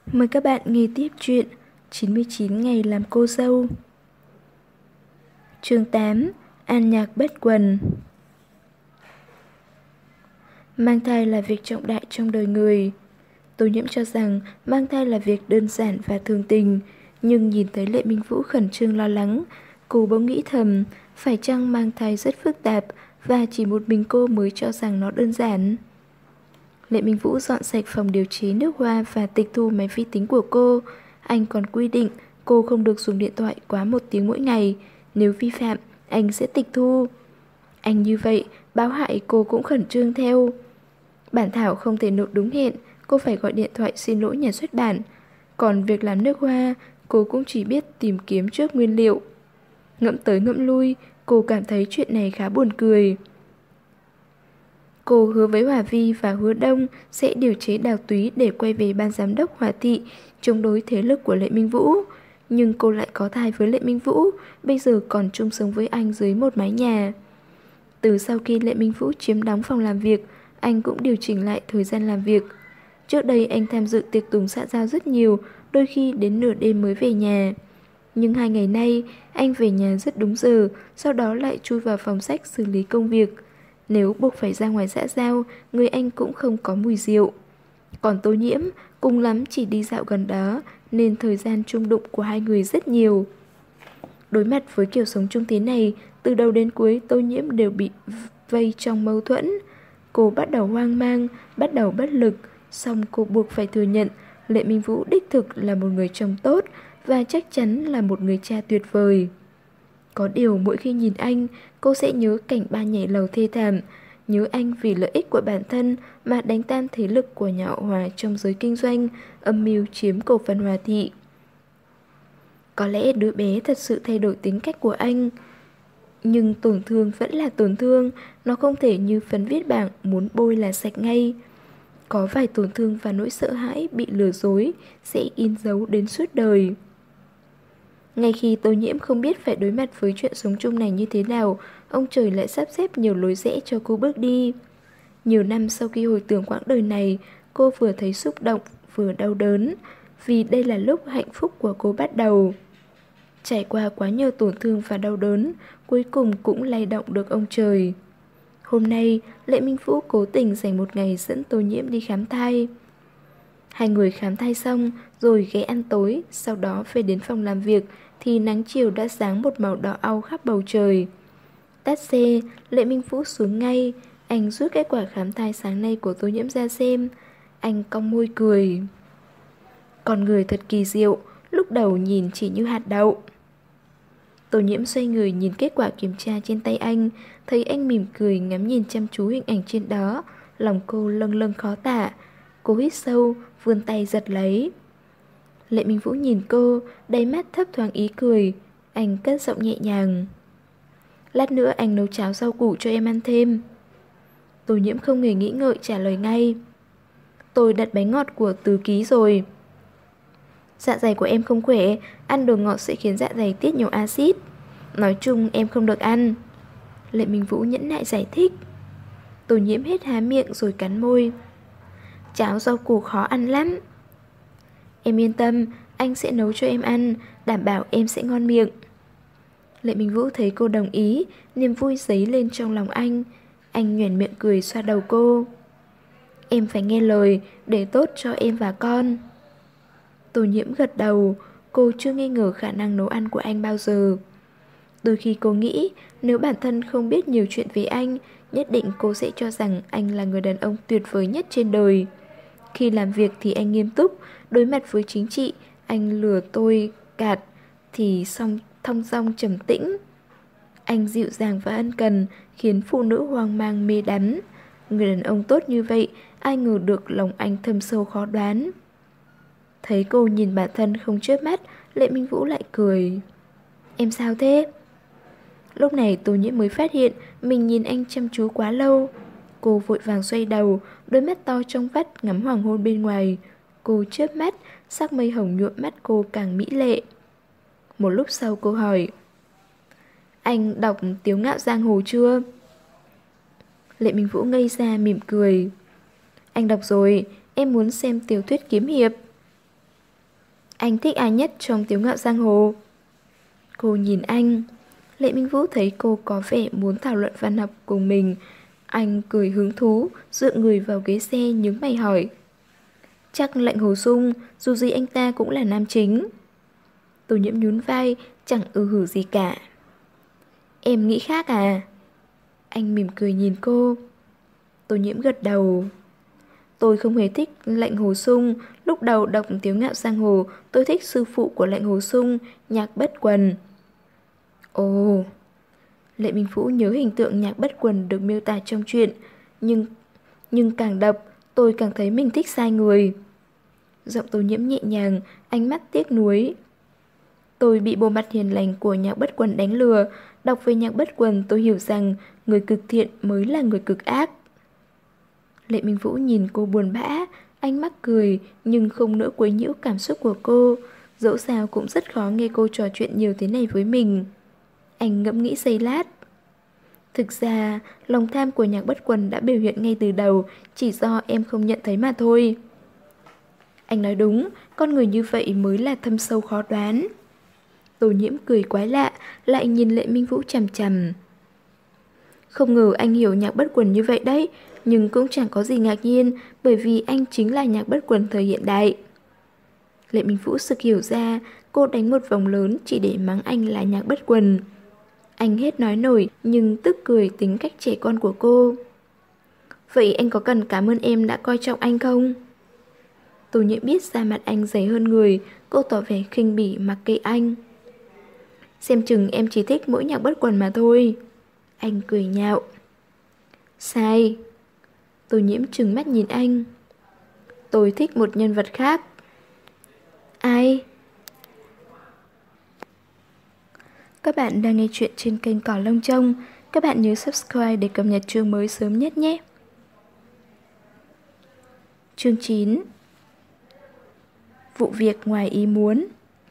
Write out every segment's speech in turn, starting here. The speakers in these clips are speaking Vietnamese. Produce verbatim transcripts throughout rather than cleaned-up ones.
Mời các bạn nghe tiếp chuyện chín mươi chín ngày làm cô dâu. Chương tám. An nhạc bất quần. Mang thai là việc trọng đại trong đời người. Tô Nhiễm cho rằng mang thai là việc đơn giản và thường tình, nhưng nhìn thấy Lệ Minh Vũ khẩn trương lo lắng, cô bỗng nghĩ thầm, phải chăng mang thai rất phức tạp và chỉ một mình cô mới cho rằng nó đơn giản. Lệ Minh Vũ dọn sạch phòng điều chế nước hoa và tịch thu máy vi tính của cô. Anh còn quy định cô không được dùng điện thoại quá một tiếng mỗi ngày. Nếu vi phạm, anh sẽ tịch thu. Anh như vậy, báo hại cô cũng khẩn trương theo. Bản thảo không thể nộp đúng hẹn, cô phải gọi điện thoại xin lỗi nhà xuất bản. Còn việc làm nước hoa, cô cũng chỉ biết tìm kiếm trước nguyên liệu. Ngẫm tới ngẫm lui, cô cảm thấy chuyện này khá buồn cười. Cô hứa với Hòa Vi và Hứa Đông sẽ điều chế Đào Túy để quay về ban giám đốc Hòa Thị, chống đối thế lực của Lệ Minh Vũ. Nhưng cô lại có thai với Lệ Minh Vũ, bây giờ còn chung sống với anh dưới một mái nhà. Từ sau khi Lệ Minh Vũ chiếm đóng phòng làm việc, anh cũng điều chỉnh lại thời gian làm việc. Trước đây anh tham dự tiệc tùng xã giao rất nhiều, đôi khi đến nửa đêm mới về nhà. Nhưng hai ngày nay, anh về nhà rất đúng giờ, sau đó lại chui vào phòng sách xử lý công việc. Nếu buộc phải ra ngoài xã giao, người anh cũng không có mùi rượu. Còn Tô Nhiễm, cùng lắm chỉ đi dạo gần đó, nên thời gian chung đụng của hai người rất nhiều. Đối mặt với kiểu sống chung thế này, từ đầu đến cuối Tô Nhiễm đều bị vây trong mâu thuẫn. Cô bắt đầu hoang mang, bắt đầu bất lực, song cô buộc phải thừa nhận Lệ Minh Vũ đích thực là một người chồng tốt và chắc chắn là một người cha tuyệt vời. Có điều mỗi khi nhìn anh, cô sẽ nhớ cảnh ba nhảy lầu thê thảm, nhớ anh vì lợi ích của bản thân mà đánh tan thế lực của nhà họ Hòa trong giới kinh doanh, âm mưu chiếm cổ phần Hòa Thị. Có lẽ đứa bé thật sự thay đổi tính cách của anh. Nhưng tổn thương vẫn là tổn thương, nó không thể như phấn viết bảng muốn bôi là sạch ngay. Có vài tổn thương và nỗi sợ hãi bị lừa dối sẽ in dấu đến suốt đời. Ngay khi Tô Nhiễm không biết phải đối mặt với chuyện sống chung này như thế nào, ông trời lại sắp xếp nhiều lối rẽ cho cô bước đi. Nhiều năm sau khi hồi tưởng quãng đời này, cô vừa thấy xúc động, vừa đau đớn, vì đây là lúc hạnh phúc của cô bắt đầu. Trải qua quá nhiều tổn thương và đau đớn, cuối cùng cũng lay động được ông trời. Hôm nay, Lệ Minh Vũ cố tình dành một ngày dẫn Tô Nhiễm đi khám thai. Hai người khám thai xong, rồi ghé ăn tối, sau đó về đến phòng làm việc, thì nắng chiều đã sáng một màu đỏ au khắp bầu trời. Tắt xe, Lệ Minh Vũ xuống ngay, anh rút kết quả khám thai sáng nay của Tô Nhiễm ra xem. Anh cong môi cười. Con người thật kỳ diệu, lúc đầu nhìn chỉ như hạt đậu. Tô Nhiễm xoay người nhìn kết quả kiểm tra trên tay anh, thấy anh mỉm cười ngắm nhìn chăm chú hình ảnh trên đó, lòng cô lâng lâng khó tả. Cô hít sâu, vươn tay giật lấy. Lệ Minh Vũ nhìn cô, đáy mắt thấp thoáng ý cười. Anh cất giọng nhẹ nhàng. Lát nữa anh nấu cháo rau củ cho em ăn thêm. Tô Nhiễm không hề nghĩ ngợi trả lời ngay. Tôi đặt bánh ngọt của Tứ Ký rồi. Dạ dày của em không khỏe, ăn đồ ngọt sẽ khiến dạ dày tiết nhiều axit. Nói chung em không được ăn. Lệ Minh Vũ nhẫn nại giải thích. Tô Nhiễm hết há miệng rồi cắn môi. Cháo rau củ khó ăn lắm. Em yên tâm, anh sẽ nấu cho em ăn, đảm bảo em sẽ ngon miệng. Lệ Minh Vũ thấy cô đồng ý, niềm vui dấy lên trong lòng anh. Anh nhoẻn miệng cười xoa đầu cô. Em phải nghe lời, để tốt cho em và con. Tô Nhiễm gật đầu, cô chưa nghi ngờ khả năng nấu ăn của anh bao giờ. Đôi khi cô nghĩ, nếu bản thân không biết nhiều chuyện về anh, nhất định cô sẽ cho rằng anh là người đàn ông tuyệt vời nhất trên đời. Khi làm việc thì anh nghiêm túc, đối mặt với chính trị, anh lừa tôi, gạt, thì song thong dong trầm tĩnh. Anh dịu dàng và ân cần, khiến phụ nữ hoang mang mê đắm. Người đàn ông tốt như vậy, ai ngờ được lòng anh thâm sâu khó đoán. Thấy cô nhìn bản thân không chớp mắt, Lệ Minh Vũ lại cười. Em sao thế? Lúc này Tô Nhiễm mới phát hiện mình nhìn anh chăm chú quá lâu. Cô vội vàng xoay đầu, đôi mắt to trong vắt ngắm hoàng hôn bên ngoài. Cô chớp mắt, sắc mây hồng nhuộm mắt cô càng mỹ lệ. Một lúc sau cô hỏi. Anh đọc Tiếu Ngạo Giang Hồ chưa? Lệ Minh Vũ ngây ra mỉm cười. Anh đọc rồi, em muốn xem tiểu thuyết kiếm hiệp. Anh thích ai nhất trong Tiếu Ngạo Giang Hồ? Cô nhìn anh. Lệ Minh Vũ thấy cô có vẻ muốn thảo luận văn học cùng mình. Anh cười hứng thú, dựa người vào ghế xe nhướng mày hỏi. Chắc Lệnh Hồ Sung, dù gì anh ta cũng là nam chính. Tô Nhiễm nhún vai, chẳng ư hử gì cả. Em nghĩ khác à? Anh mỉm cười nhìn cô. Tô Nhiễm gật đầu. Tôi không hề thích Lệnh Hồ Sung. Lúc đầu đọc Tiếu Ngạo Giang Hồ, tôi thích sư phụ của Lệnh Hồ Sung, Nhạc Bất Quần. Ồ. Lệ Minh Vũ nhớ hình tượng Nhạc Bất Quần được miêu tả trong truyện. Nhưng nhưng càng đọc, tôi càng thấy mình thích sai người. Giọng Tô Nhiễm nhẹ nhàng, ánh mắt tiếc nuối. Tôi bị bộ mặt hiền lành của Nhạc Bất Quần đánh lừa. Đọc về Nhạc Bất Quần tôi hiểu rằng người cực thiện mới là người cực ác. Lệ Minh Vũ nhìn cô buồn bã, anh mắc cười nhưng không nỡ quấy nhiễu cảm xúc của cô. Dẫu sao cũng rất khó nghe cô trò chuyện nhiều thế này với mình. Anh ngẫm nghĩ giây lát. Thực ra, lòng tham của Nhạc Bất Quần đã biểu hiện ngay từ đầu, chỉ do em không nhận thấy mà thôi. Anh nói đúng, con người như vậy mới là thâm sâu khó đoán. Tô Nhiễm cười quái lạ, lại nhìn Lệ Minh Vũ chằm chằm. Không ngờ anh hiểu Nhạc Bất Quần như vậy đấy, nhưng cũng chẳng có gì ngạc nhiên, bởi vì anh chính là Nhạc Bất Quần thời hiện đại. Lệ Minh Vũ sực hiểu ra, cô đánh một vòng lớn chỉ để mắng anh là Nhạc Bất Quần. Anh hết nói nổi nhưng tức cười tính cách trẻ con của cô. Vậy anh có cần cảm ơn em đã coi trọng anh không? Tô Nhiễm biết da mặt anh dày hơn người, cô tỏ vẻ khinh bỉ mặc kệ anh. Xem chừng em chỉ thích mỗi Nhạc Bất Quần mà thôi. Anh cười nhạo. Sai. Tô Nhiễm trừng mắt nhìn anh. Tôi thích một nhân vật khác. Ai? Các bạn đang nghe chuyện trên kênh Cỏ Lông Trông. Các bạn nhớ subscribe để cập nhật chương mới sớm nhất nhé. Chương chín. Vụ việc ngoài ý muốn.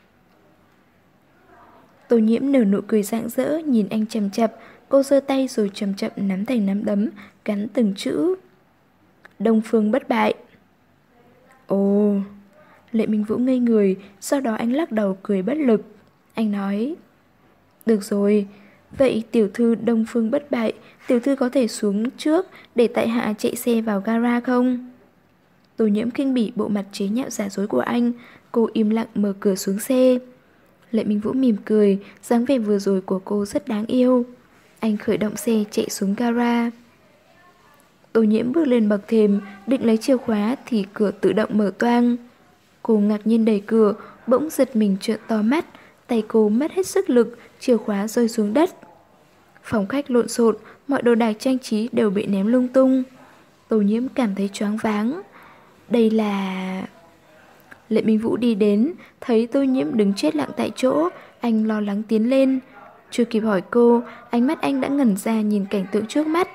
Tô Nhiễm nở nụ cười rạng rỡ nhìn anh chằm chặp. Cô giơ tay rồi chậm chậm nắm thành nắm đấm, gắn từng chữ. Đông Phương bất bại. Ồ. Lệ Minh Vũ ngây người, sau đó anh lắc đầu cười bất lực. Anh nói. Được rồi, vậy tiểu thư Đông Phương bất bại, tiểu thư có thể xuống trước để tại hạ chạy xe vào gara không? Tô Nhiễm kinh bỉ bộ mặt chế nhạo giả dối của anh. Cô im lặng mở cửa xuống xe. Lệ Minh Vũ mỉm cười, dáng vẻ vừa rồi của cô rất đáng yêu. Anh khởi động xe chạy xuống gara. Tô Nhiễm bước lên bậc thềm, định lấy chìa khóa thì cửa tự động mở toang. Cô ngạc nhiên đẩy cửa, bỗng giật mình trợn to mắt. Tay cô mất hết sức lực, chìa khóa rơi xuống đất. Phòng khách lộn xộn, mọi đồ đạc trang trí đều bị ném lung tung. Tô Nhiễm cảm thấy choáng váng. Đây là... Lệ Minh Vũ đi đến, thấy Tô Nhiễm đứng chết lặng tại chỗ, anh lo lắng tiến lên. Chưa kịp hỏi cô, ánh mắt anh đã ngẩn ra nhìn cảnh tượng trước mắt.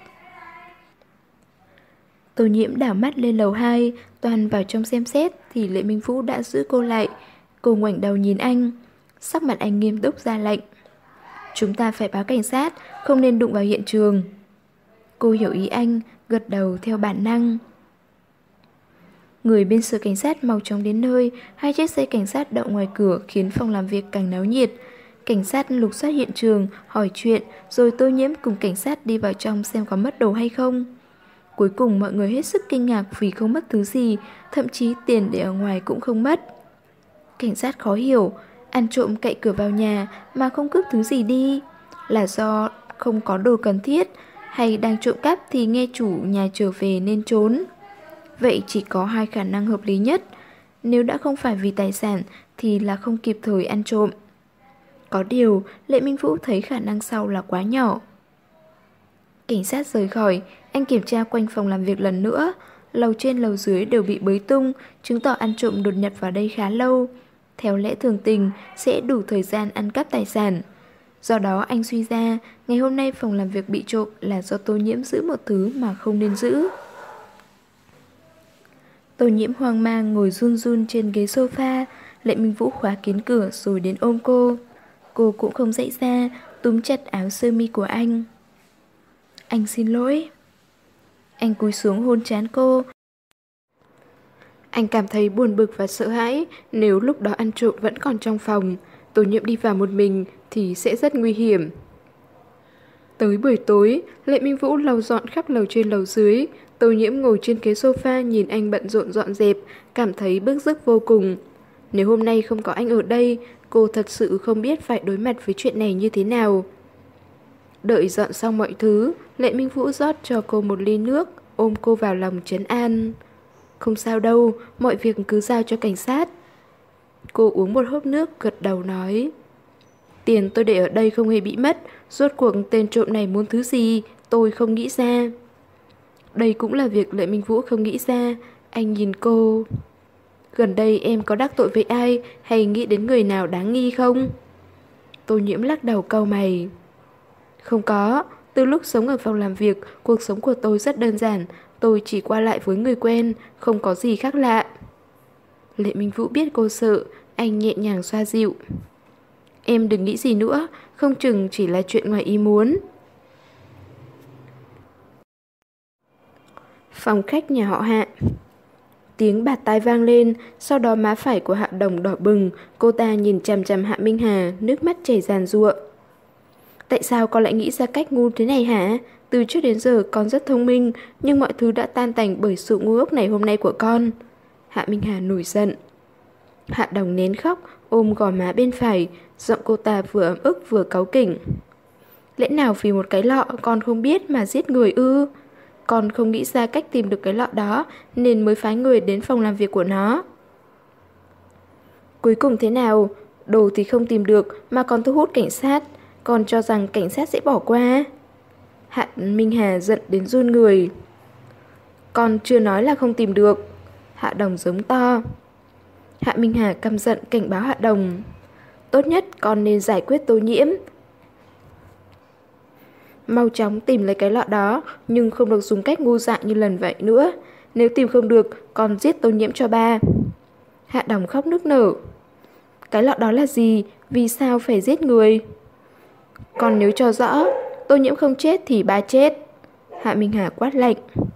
Tô Nhiễm đảo mắt lên lầu hai, toàn vào trong xem xét thì Lệ Minh Vũ đã giữ cô lại. Cô ngoảnh đầu nhìn anh, sắc mặt anh nghiêm túc ra lệnh. Chúng ta phải báo cảnh sát, không nên đụng vào hiện trường. Cô hiểu ý anh, gật đầu theo bản năng. Người bên sở cảnh sát mau chóng đến nơi, hai chiếc xe cảnh sát đậu ngoài cửa khiến phòng làm việc càng náo nhiệt. Cảnh sát lục soát hiện trường, hỏi chuyện, rồi Tô Nhiễm cùng cảnh sát đi vào trong xem có mất đồ hay không. Cuối cùng mọi người hết sức kinh ngạc vì không mất thứ gì, thậm chí tiền để ở ngoài cũng không mất. Cảnh sát khó hiểu, ăn trộm cậy cửa vào nhà mà không cướp thứ gì đi, là do không có đồ cần thiết, hay đang trộm cắp thì nghe chủ nhà trở về nên trốn. Vậy chỉ có hai khả năng hợp lý nhất. Nếu đã không phải vì tài sản thì là không kịp thời ăn trộm. Có điều, Lệ Minh Vũ thấy khả năng sau là quá nhỏ. Cảnh sát rời khỏi, anh kiểm tra quanh phòng làm việc lần nữa. Lầu trên lầu dưới đều bị bới tung, chứng tỏ ăn trộm đột nhập vào đây khá lâu. Theo lẽ thường tình, sẽ đủ thời gian ăn cắp tài sản. Do đó anh suy ra, ngày hôm nay phòng làm việc bị trộm là do Tô Nhiễm giữ một thứ mà không nên giữ. Tô Nhiễm hoang mang ngồi run run trên ghế sofa. Lệ Minh Vũ khóa kín cửa rồi đến ôm cô. Cô cũng không dậy ra, túm chặt áo sơ mi của anh. Anh xin lỗi. Anh cúi xuống hôn trán cô. Anh cảm thấy buồn bực và sợ hãi nếu lúc đó ăn trộm vẫn còn trong phòng. Tô Nhiễm đi vào một mình thì sẽ rất nguy hiểm. Tới buổi tối, Lệ Minh Vũ lau dọn khắp lầu trên lầu dưới. Tô Nhiễm ngồi trên ghế sofa nhìn anh bận rộn dọn dẹp, cảm thấy bức rứt vô cùng. Nếu hôm nay không có anh ở đây, cô thật sự không biết phải đối mặt với chuyện này như thế nào. Đợi dọn xong mọi thứ, Lệ Minh Vũ rót cho cô một ly nước, ôm cô vào lòng trấn an. Không sao đâu, mọi việc cứ giao cho cảnh sát. Cô uống một hớp nước, gật đầu nói. Tiền tôi để ở đây không hề bị mất, rốt cuộc tên trộm này muốn thứ gì, tôi không nghĩ ra. Đây cũng là việc Lệ Minh Vũ không nghĩ ra, anh nhìn cô. Gần đây em có đắc tội với ai hay nghĩ đến người nào đáng nghi không? Tô Nhiễm lắc đầu cau mày. Không có, từ lúc sống ở phòng làm việc, cuộc sống của tôi rất đơn giản, tôi chỉ qua lại với người quen, không có gì khác lạ. Lệ Minh Vũ biết cô sợ, anh nhẹ nhàng xoa dịu. Em đừng nghĩ gì nữa, không chừng chỉ là chuyện ngoài ý muốn. Phòng khách nhà họ Hạ. Tiếng bạt tai vang lên, sau đó má phải của Hạ Đồng đỏ bừng, cô ta nhìn chằm chằm Hạ Minh Hà, nước mắt chảy ràn giụa. Tại sao con lại nghĩ ra cách ngu thế này hả? Từ trước đến giờ con rất thông minh, nhưng mọi thứ đã tan tành bởi sự ngu ngốc này hôm nay của con. Hạ Minh Hà nổi giận. Hạ Đồng nén khóc, ôm gò má bên phải, giọng cô ta vừa ấm ức vừa cáu kỉnh. Lẽ nào vì một cái lọ con không biết mà giết người ư? Con không nghĩ ra cách tìm được cái lọ đó nên mới phái người đến phòng làm việc của nó. Cuối cùng thế nào? Đồ thì không tìm được mà còn thu hút cảnh sát. Con cho rằng cảnh sát sẽ bỏ qua? Hạ Minh Hà giận đến run người. Con chưa nói là không tìm được. Hạ Đồng giống to. Hạ Minh Hà căm giận cảnh báo Hạ Đồng. Tốt nhất con nên giải quyết Tô Nhiễm. Mau chóng tìm lấy cái lọ đó, nhưng không được dùng cách ngu dại như lần vậy nữa. Nếu tìm không được, con giết Tô Nhiễm cho ba. Hạ Đồng khóc nức nở. Cái lọ đó là gì? Vì sao phải giết người? Con nếu cho rõ, Tô Nhiễm không chết thì ba chết. Hạ Minh Hà quát lạnh.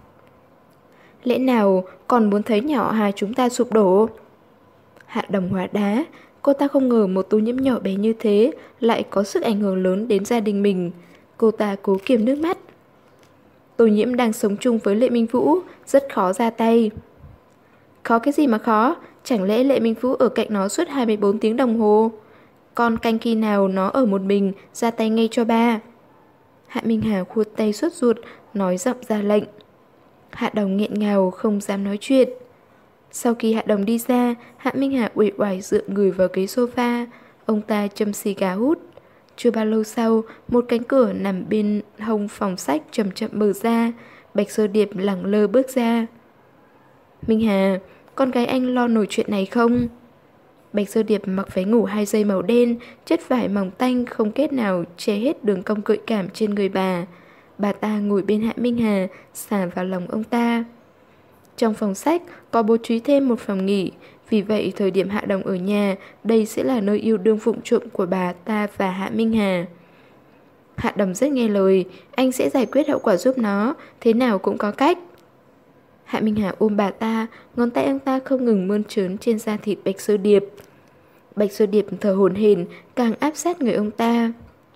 Lẽ nào còn muốn thấy nhà họ Hà chúng ta sụp đổ? Hạ Đồng hóa đá. Cô ta không ngờ một Tô Nhiễm nhỏ bé như thế lại có sức ảnh hưởng lớn đến gia đình mình. Cô ta cố kiềm nước mắt. Tô Nhiễm đang sống chung với Lệ Minh Vũ, rất khó ra tay. Khó cái gì mà khó? Chẳng lẽ Lệ Minh Vũ ở cạnh nó suốt hai mươi bốn tiếng đồng hồ? Con canh khi nào nó ở một mình, ra tay ngay cho ba. Hạ Minh Hà khuột tay sốt ruột, nói giọng ra lệnh. Hạ Đồng nghẹn ngào không dám nói chuyện. Sau khi Hạ Đồng đi ra, Hạ Minh Hà uể oải dựa người vào ghế sofa. Ông ta châm xì gà hút. Chưa bao lâu sau, một cánh cửa nằm bên hông phòng sách chậm chậm mở ra. Bạch Sơ Điệp lẳng lơ bước ra. Minh Hà, con gái anh lo nổi chuyện này không? Bạch Sơ Điệp mặc váy ngủ hai dây màu đen, chất vải mỏng tanh không kết nào che hết đường cong gợi cảm trên người bà. Bà ta ngồi bên Hạ Minh Hà, xả vào lòng ông ta. Trong phòng sách có bố trí thêm một phòng nghỉ, vì vậy thời điểm Hạ Đồng ở nhà, đây sẽ là nơi yêu đương vụng trộm của bà ta và Hạ Minh Hà. Hạ Đồng rất nghe lời, anh sẽ giải quyết hậu quả giúp nó, thế nào cũng có cách. Hạ Minh Hà ôm bà ta, ngón tay ông ta không ngừng mơn trớn trên da thịt Bạch Sơ Điệp. Bạch Sơ Điệp thở hổn hển, càng áp sát người ông ta.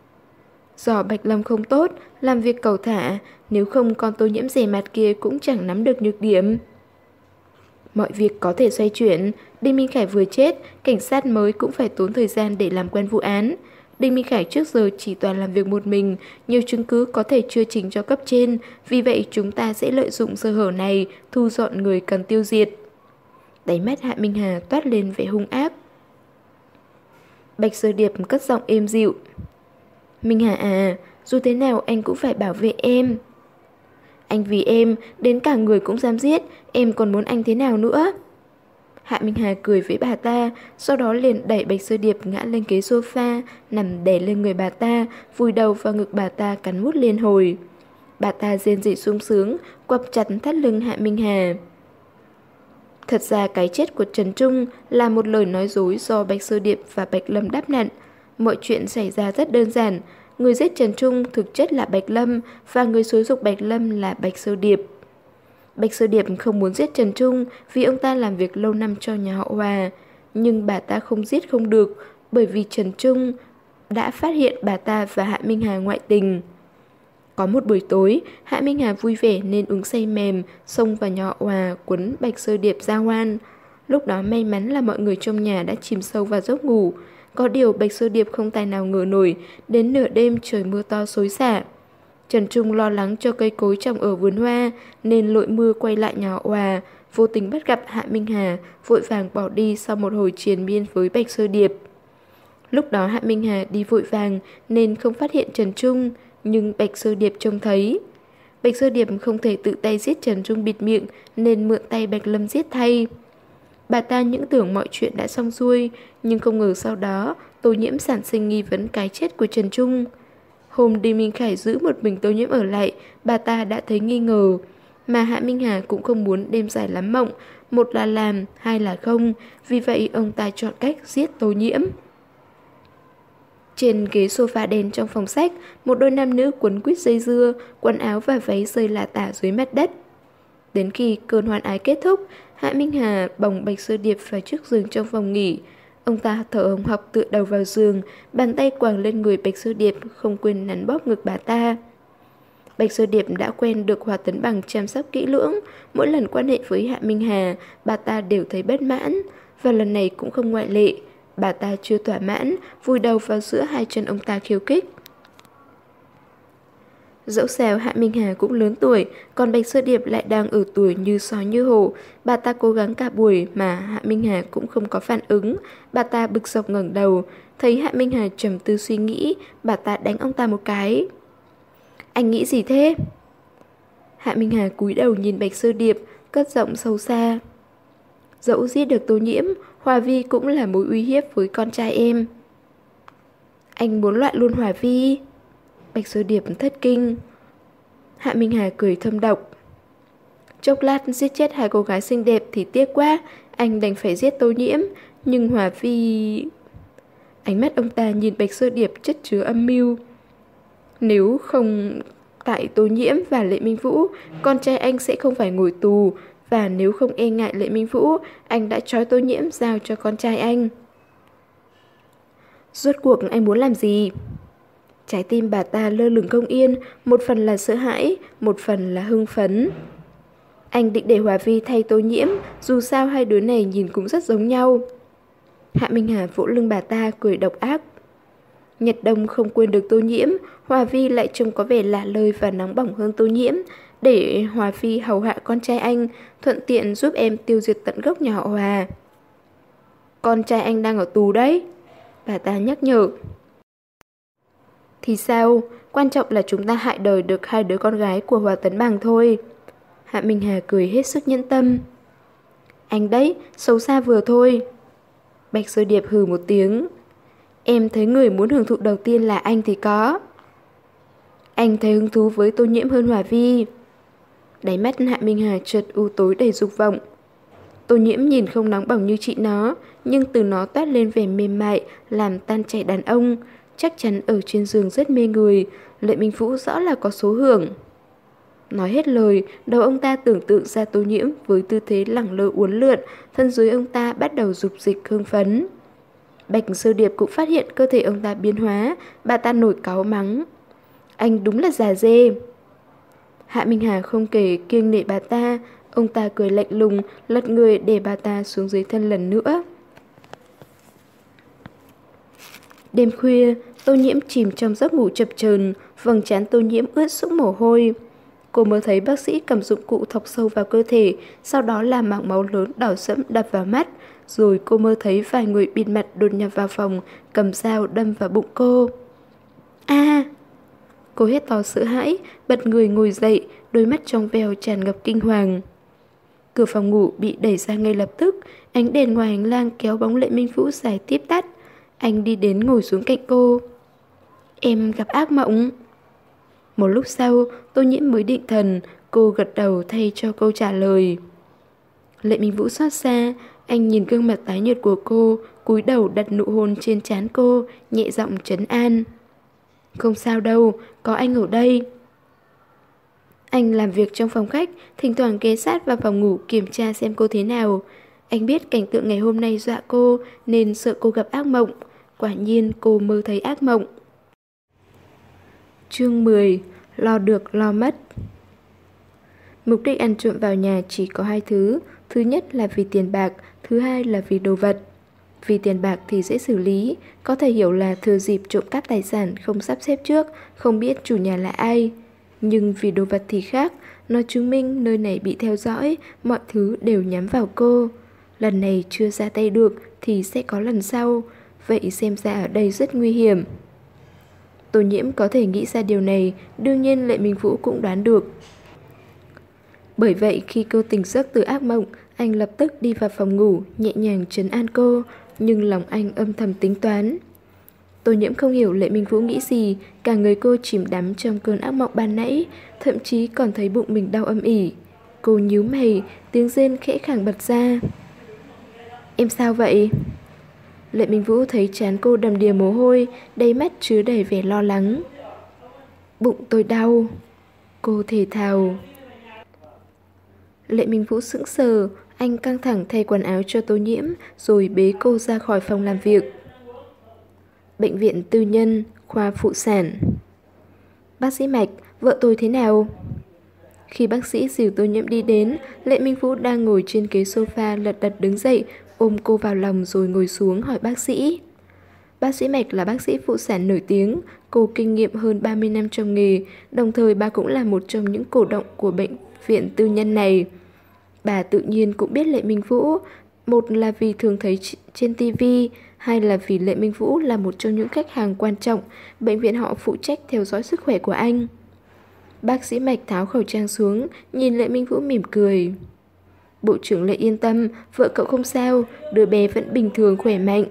Do Bạch Lâm không tốt, làm việc cầu thả, nếu không con Tô Nhiễm dè mặt kia cũng chẳng nắm được nhược điểm. Mọi việc có thể xoay chuyển, Đinh Minh Khải vừa chết, cảnh sát mới cũng phải tốn thời gian để làm quen vụ án. Đinh Minh Khải trước giờ chỉ toàn làm việc một mình, nhiều chứng cứ có thể chưa trình cho cấp trên, vì vậy chúng ta sẽ lợi dụng sơ hở này, thu dọn người cần tiêu diệt. Đáy mắt Hạ Minh Hà toát lên vẻ hung ác. Bạch Sơ Điệp cất giọng êm dịu. Minh Hà à, dù thế nào anh cũng phải bảo vệ em. Anh vì em, đến cả người cũng dám giết, em còn muốn anh thế nào nữa? Hạ Minh Hà cười với bà ta, sau đó liền đẩy Bạch Sơ Điệp ngã lên ghế sofa, nằm đè lên người bà ta, vùi đầu vào ngực bà ta cắn mút liên hồi. Bà ta rên rỉ sung sướng, quặp chặt thắt lưng Hạ Minh Hà. Thật ra cái chết của Trần Trung là một lời nói dối do Bạch Sơ Điệp và Bạch Lâm đáp nặn. Mọi chuyện xảy ra rất đơn giản. Người giết Trần Trung thực chất là Bạch Lâm và người xúi giục Bạch Lâm là Bạch Sơ Điệp. Bạch Sơ Điệp không muốn giết Trần Trung vì ông ta làm việc lâu năm cho nhà họ Hòa. Nhưng bà ta không giết không được bởi vì Trần Trung đã phát hiện bà ta và Hạ Minh Hà ngoại tình. Có một buổi tối, Hạ Minh Hà vui vẻ nên uống say mềm, xông vào nhà họ Hòa quấn Bạch Sơ Điệp ra hoan. Lúc đó may mắn là mọi người trong nhà đã chìm sâu vào giấc ngủ. Có điều Bạch Sơ Điệp không tài nào ngờ nổi, đến nửa đêm trời mưa to xối xả. Trần Trung lo lắng cho cây cối trồng ở vườn hoa nên lội mưa quay lại nhà họ Hòa, vô tình bắt gặp Hạ Minh Hà, vội vàng bỏ đi sau một hồi triền miên với Bạch Sơ Điệp. Lúc đó Hạ Minh Hà đi vội vàng nên không phát hiện Trần Trung, nhưng Bạch Sơ Điệp trông thấy. Bạch Sơ Điệp không thể tự tay giết Trần Trung bịt miệng nên mượn tay Bạch Lâm giết thay. Bà ta những tưởng mọi chuyện đã xong xuôi, nhưng không ngờ sau đó Tô Nhiễm sản sinh nghi vấn cái chết của Trần Trung. Hôm Đinh Minh Khải giữ một mình Tô Nhiễm ở lại, bà ta đã thấy nghi ngờ. Mà Hạ Minh Hà cũng không muốn đêm dài lắm mộng, một là làm, hai là không, vì vậy ông ta chọn cách giết Tô Nhiễm. Trên ghế sofa đen trong phòng sách, một đôi nam nữ quấn quýt dây dưa, quần áo và váy rơi lả tả dưới mặt đất. Đến khi cơn hoan ái kết thúc, Hạ Minh Hà bồng Bạch Sơ Điệp vào chiếc giường trong phòng nghỉ. Ông ta thở hồng hộc tựa đầu vào giường, bàn tay quàng lên người Bạch Sơ Điệp, không quên nắn bóp ngực bà ta. Bạch Sơ Điệp đã quen được Hòa Tấn Bằng chăm sóc kỹ lưỡng. Mỗi lần quan hệ với Hạ Minh Hà, bà ta đều thấy bất mãn, và lần này cũng không ngoại lệ. Bà ta chưa thỏa mãn, vùi đầu vào giữa hai chân ông ta khiêu khích. Dẫu sao Hạ Minh Hà cũng lớn tuổi, còn Bạch Sơ Điệp lại đang ở tuổi như sói như hổ. Bà ta cố gắng cả buổi mà Hạ Minh Hà cũng không có phản ứng. Bà ta bực dọc ngẩng đầu, thấy Hạ Minh Hà trầm tư suy nghĩ, bà ta đánh ông ta một cái. Anh nghĩ gì thế? Hạ Minh Hà cúi đầu nhìn Bạch Sơ Điệp, cất giọng sâu xa. Dẫu giết được Tô Nhiễm, Hòa Vi cũng là mối uy hiếp với con trai em. Anh muốn loại luôn Hòa Vi? Bạch Sơ Điệp thất kinh. Hạ Minh Hà cười thâm độc. Chốc lát giết chết hai cô gái xinh đẹp thì tiếc quá, anh đành phải giết Tô Nhiễm, nhưng Hòa Vi... Ánh mắt ông ta nhìn Bạch Sơ Điệp chất chứa âm mưu. Nếu không tại Tô Nhiễm và Lệ Minh Vũ, con trai anh sẽ không phải ngồi tù, và nếu không e ngại Lệ Minh Vũ, anh đã trói Tô Nhiễm giao cho con trai anh. Rốt cuộc anh muốn làm gì? Trái tim bà ta lơ lửng không yên, một phần là sợ hãi, một phần là hưng phấn. Anh định để Hòa Vi thay Tô Nhiễm, dù sao hai đứa này nhìn cũng rất giống nhau. Hạ Minh Hà vỗ lưng bà ta cười độc ác. Nhật Đông không quên được Tô Nhiễm, Hòa Vi lại trông có vẻ lạ lơi và nóng bỏng hơn Tô Nhiễm. Để Hòa Vi hầu hạ con trai anh, thuận tiện giúp em tiêu diệt tận gốc nhà họ Hòa. Con trai anh đang ở tù đấy, bà ta nhắc nhở. Thì sao, quan trọng là chúng ta hại đời được hai đứa con gái của Hòa Tấn Bằng thôi. Hạ Minh Hà cười hết sức nhẫn tâm. Anh đấy, xấu xa vừa thôi. Bạch Sơ Điệp hừ một tiếng. Em thấy người muốn hưởng thụ đầu tiên là anh thì có. Anh thấy hứng thú với Tô Nhiễm hơn Hòa Vi. Đáy mắt Hạ Minh Hà chợt u tối đầy dục vọng. Tô Nhiễm nhìn không nóng bỏng như chị nó, nhưng từ nó toát lên vẻ mềm mại, làm tan chảy đàn ông. Chắc chắn ở trên giường rất mê người, Lệ Minh Vũ rõ là có số hưởng. Nói hết lời, đầu ông ta tưởng tượng ra Tô Nhiễm với tư thế lẳng lơ uốn lượn, thân dưới ông ta bắt đầu dục dịch hưng phấn. Bạch Sơ Điệp cũng phát hiện cơ thể ông ta biến hóa, bà ta nổi cáu mắng. Anh đúng là già dê. Hạ Minh Hà không kể kiêng nể bà ta, ông ta cười lạnh lùng, lật người để bà ta xuống dưới thân lần nữa. Đêm khuya, Tô Nhiễm chìm trong giấc ngủ chập chờn, vầng trán Tô Nhiễm ướt sũng mồ hôi. Cô mới thấy bác sĩ cầm dụng cụ thọc sâu vào cơ thể, sau đó là mảng máu lớn đỏ sẫm đập vào mắt, rồi cô mơ thấy vài người bịt mặt đột nhập vào phòng, cầm dao đâm vào bụng cô. A! À! Cô hét to sợ hãi, bật người ngồi dậy, đôi mắt trong veo tràn ngập kinh hoàng. Cửa phòng ngủ bị đẩy ra ngay lập tức, ánh đèn ngoài hành lang kéo bóng Lệ Minh Vũ dài tiếp tắt. Anh đi đến ngồi xuống cạnh cô. Em gặp ác mộng. Một lúc sau, Tô Nhiễm mới định thần, cô gật đầu thay cho câu trả lời. Lệ Minh Vũ xót xa, anh nhìn gương mặt tái nhợt của cô, cúi đầu đặt nụ hôn trên trán cô, nhẹ giọng trấn an. Không sao đâu, có anh ở đây. Anh làm việc trong phòng khách, thỉnh thoảng ghé sát vào phòng ngủ kiểm tra xem cô thế nào. Anh biết cảnh tượng ngày hôm nay dọa cô nên sợ cô gặp ác mộng. Quả nhiên cô mơ thấy ác mộng. Chương mười. Lo được lo mất. Mục đích ăn trộm vào nhà chỉ có hai thứ. Thứ nhất là vì tiền bạc, thứ hai là vì đồ vật. Vì tiền bạc thì dễ xử lý, có thể hiểu là thừa dịp trộm cắp tài sản không sắp xếp trước, không biết chủ nhà là ai. Nhưng vì đồ vật thì khác, nó chứng minh nơi này bị theo dõi, mọi thứ đều nhắm vào cô. Lần này chưa ra tay được thì sẽ có lần sau, vậy xem ra ở đây rất nguy hiểm. Tô Nhiễm có thể nghĩ ra điều này, đương nhiên Lệ Minh Vũ cũng đoán được. Bởi vậy khi cô tỉnh giấc từ ác mộng, anh lập tức đi vào phòng ngủ, nhẹ nhàng trấn an cô, nhưng lòng anh âm thầm tính toán. Tô Nhiễm không hiểu Lệ Minh Vũ nghĩ gì, cả người cô chìm đắm trong cơn ác mộng ban nãy, thậm chí còn thấy bụng mình đau âm ỉ. Cô nhíu mày, tiếng rên khẽ khàng bật ra. Em sao vậy? Lệ Minh Vũ thấy trán cô đầm đìa mồ hôi, đầy mắt chứa đầy vẻ lo lắng. Bụng tôi đau. Cô thề thào. Lệ Minh Vũ sững sờ, anh căng thẳng thay quần áo cho Tô Nhiễm, rồi bế cô ra khỏi phòng làm việc. Bệnh viện tư nhân, khoa phụ sản. Bác sĩ Mạch, vợ tôi thế nào? Khi bác sĩ dìu Tô Nhiễm đi đến, Lệ Minh Vũ đang ngồi trên ghế sofa lật đật đứng dậy, ôm cô vào lòng rồi ngồi xuống hỏi bác sĩ. Bác sĩ Mạch là bác sĩ phụ sản nổi tiếng, cô kinh nghiệm hơn ba mươi năm trong nghề, đồng thời bà cũng là một trong những cổ động của bệnh viện tư nhân này. Bà tự nhiên cũng biết Lệ Minh Vũ, một là vì thường thấy trên ti vi, hai là vì Lệ Minh Vũ là một trong những khách hàng quan trọng, bệnh viện họ phụ trách theo dõi sức khỏe của anh. Bác sĩ Mạch tháo khẩu trang xuống, nhìn Lệ Minh Vũ mỉm cười. Bộ trưởng Lệ yên tâm, vợ cậu không sao, đứa bé vẫn bình thường khỏe mạnh.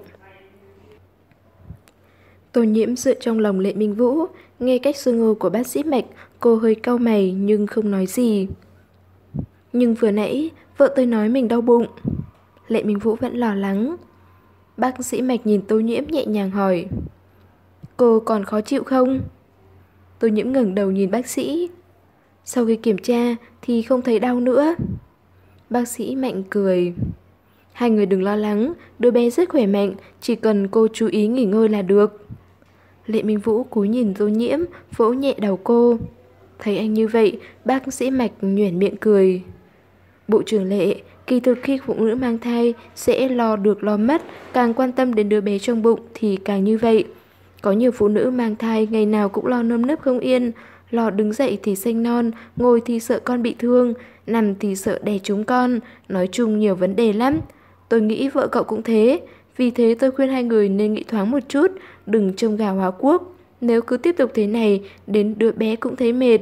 Tô Nhiễm dựa trong lòng Lệ Minh Vũ, nghe cách xưng hô của bác sĩ Mạch, cô hơi cau mày nhưng không nói gì. Nhưng vừa nãy, vợ tôi nói mình đau bụng. Lệ Minh Vũ vẫn lo lắng. Bác sĩ Mạch nhìn Tô Nhiễm nhẹ nhàng hỏi. Cô còn khó chịu không? Tô Nhiễm ngẩng đầu nhìn bác sĩ. Sau khi kiểm tra thì không thấy đau nữa. Bác sĩ Mạnh cười. Hai người đừng lo lắng, đứa bé rất khỏe mạnh, chỉ cần cô chú ý nghỉ ngơi là được. Lệ Minh Vũ cúi nhìn Tô Nhiễm, vỗ nhẹ đầu cô. Thấy anh như vậy, bác sĩ Mạch nhoẻn miệng cười. Bộ trưởng Lệ, kỳ thực khi phụ nữ mang thai sẽ lo được lo mất, càng quan tâm đến đứa bé trong bụng thì càng như vậy. Có nhiều phụ nữ mang thai ngày nào cũng lo nơm nớp không yên, lo đứng dậy thì sinh non, ngồi thì sợ con bị thương, nằm thì sợ đẻ trúng con, nói chung nhiều vấn đề lắm. Tôi nghĩ vợ cậu cũng thế, vì thế tôi khuyên hai người nên nghĩ thoáng một chút, đừng trông gà hóa quốc. Nếu cứ tiếp tục thế này, đến đứa bé cũng thấy mệt.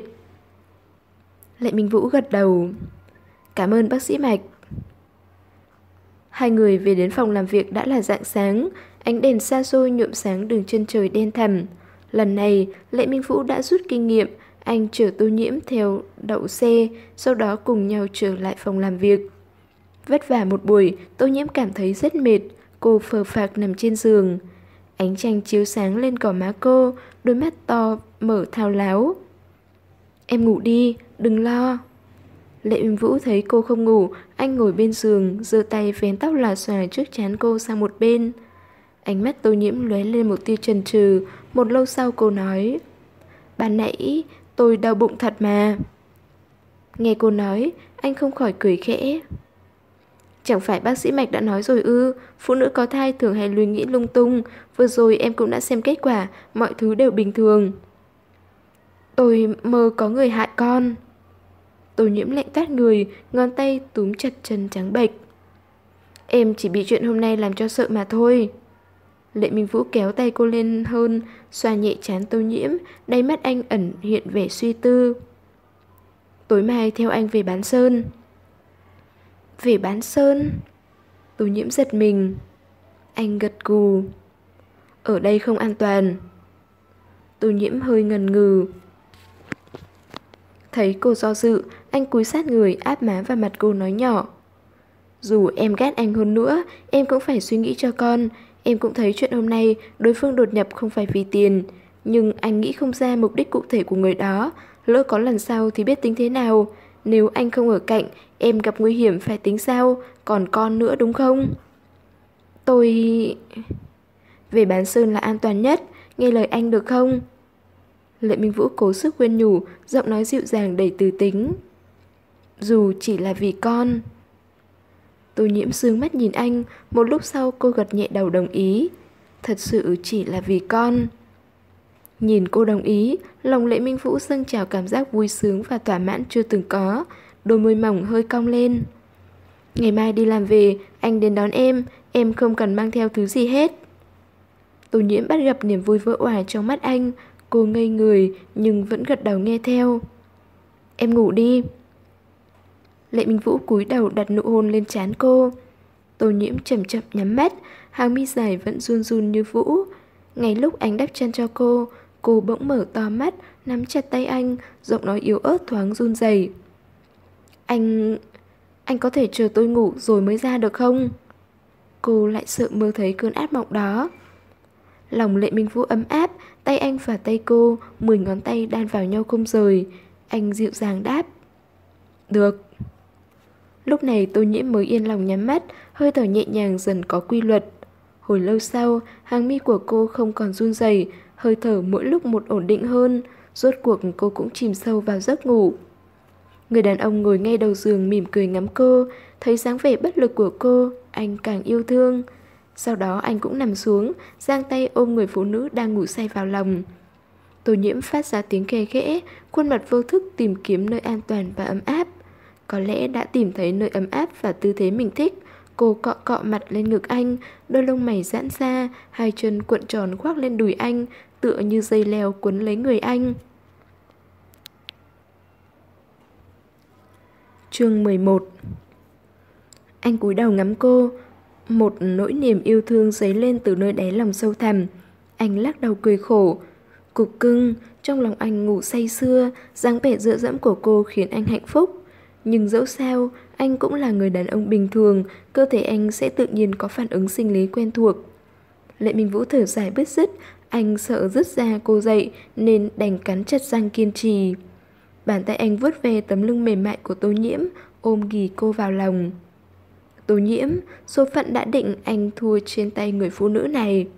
Lệ Minh Vũ gật đầu. Cảm ơn bác sĩ Mạch. Hai người về đến phòng làm việc đã là rạng sáng, ánh đèn xa xôi nhuộm sáng đường chân trời đen thẳm. Lần này, Lệ Minh Vũ đã rút kinh nghiệm, anh chở Tô Nhiễm theo đậu xe, sau đó cùng nhau trở lại phòng làm việc. Vất vả một buổi, Tô Nhiễm cảm thấy rất mệt, cô phờ phạc nằm trên giường. Ánh trăng chiếu sáng lên gò má cô, đôi mắt to mở thao láo. Em ngủ đi, đừng lo. Lệ Minh Vũ thấy cô không ngủ, anh ngồi bên giường, giơ tay vén tóc lòa xòa trước trán cô sang một bên. Ánh mắt Tô Nhiễm lóe lên một tia chần chừ, một lâu sau cô nói. Ban nãy, tôi đau bụng thật mà. Nghe cô nói, anh không khỏi cười khẽ. Chẳng phải bác sĩ Mạch đã nói rồi ư, phụ nữ có thai thường hay suy nghĩ lung tung, vừa rồi em cũng đã xem kết quả, mọi thứ đều bình thường. Tôi mơ có người hại con. Tô Nhiễm lạnh toát người, ngón tay túm chặt chân trắng bệch. Em chỉ bị chuyện hôm nay làm cho sợ mà thôi. Lệ Minh Vũ kéo tay cô lên hơn, xoa nhẹ trán Tô Nhiễm, đáy mắt anh ẩn hiện vẻ suy tư. Tối mai theo anh về bán sơn. Về bán sơn? Tô Nhiễm giật mình. Anh gật gù. Ở đây không an toàn. Tô Nhiễm hơi ngần ngừ. Thấy cô do dự, anh cúi sát người áp má vào mặt cô nói nhỏ. Dù em ghét anh hơn nữa, em cũng phải suy nghĩ cho con. Em cũng thấy chuyện hôm nay đối phương đột nhập không phải vì tiền, nhưng anh nghĩ không ra mục đích cụ thể của người đó. Lỡ có lần sau thì biết tính thế nào. Nếu anh không ở cạnh, em gặp nguy hiểm phải tính sao, còn con nữa đúng không? Tôi... Về bán sơn là an toàn nhất, nghe lời anh được không? Lệ Minh Vũ cố sức khuyên nhủ, giọng nói dịu dàng đầy từ tính. Dù chỉ là vì con. Tô Nhiễm sương mắt nhìn anh, một lúc sau cô gật nhẹ đầu đồng ý. Thật sự chỉ là vì con. Nhìn cô đồng ý, lòng Lệ Minh Vũ dâng trào cảm giác vui sướng và thỏa mãn chưa từng có, đôi môi mỏng hơi cong lên. Ngày mai đi làm về, anh đến đón em, em không cần mang theo thứ gì hết. Tô Nhiễm bắt gặp niềm vui vỡ òa trong mắt anh, cô ngây người nhưng vẫn gật đầu nghe theo. Em ngủ đi. Lệ Minh Vũ cúi đầu đặt nụ hôn lên trán cô. Tô Nhiễm chậm chậm nhắm mắt, hàng mi dài vẫn run run như vũ. Ngay lúc anh đắp chăn cho cô, cô bỗng mở to mắt, nắm chặt tay anh, giọng nói yếu ớt thoáng run rẩy. Anh... anh có thể chờ tôi ngủ rồi mới ra được không? Cô lại sợ mơ thấy cơn ác mộng đó. Lòng Lệ Minh Vũ ấm áp, tay anh và tay cô, mười ngón tay đan vào nhau không rời. Anh dịu dàng đáp. Được. Lúc này Tô Nhiễm mới yên lòng nhắm mắt, hơi thở nhẹ nhàng dần có quy luật. Hồi lâu sau, hàng mi của cô không còn run rẩy, hơi thở mỗi lúc một ổn định hơn. Rốt cuộc cô cũng chìm sâu vào giấc ngủ. Người đàn ông ngồi ngay đầu giường mỉm cười ngắm cô, thấy dáng vẻ bất lực của cô, anh càng yêu thương. Sau đó anh cũng nằm xuống, giang tay ôm người phụ nữ đang ngủ say vào lòng. Tô Nhiễm phát ra tiếng khe khẽ, khuôn mặt vô thức tìm kiếm nơi an toàn và ấm áp. Có lẽ đã tìm thấy nơi ấm áp và tư thế mình thích. Cô cọ cọ mặt lên ngực anh, đôi lông mày giãn ra, hai chân cuộn tròn khoác lên đùi anh, tựa như dây leo quấn lấy người anh. Chương mười một. Anh cúi đầu ngắm cô, một nỗi niềm yêu thương dấy lên từ nơi đáy lòng sâu thẳm. Anh lắc đầu cười khổ. Cục cưng, trong lòng anh ngủ say sưa, dáng vẻ dựa dẫm của cô khiến anh hạnh phúc. Nhưng dẫu sao, anh cũng là người đàn ông bình thường, cơ thể anh sẽ tự nhiên có phản ứng sinh lý quen thuộc. Lệ Minh Vũ thở dài bứt rứt, anh sợ rứt ra cô dậy nên đành cắn chặt răng kiên trì. Bàn tay anh vuốt về tấm lưng mềm mại của Tô Nhiễm, ôm ghì cô vào lòng. Tô Nhiễm, số phận đã định anh thua trên tay người phụ nữ này.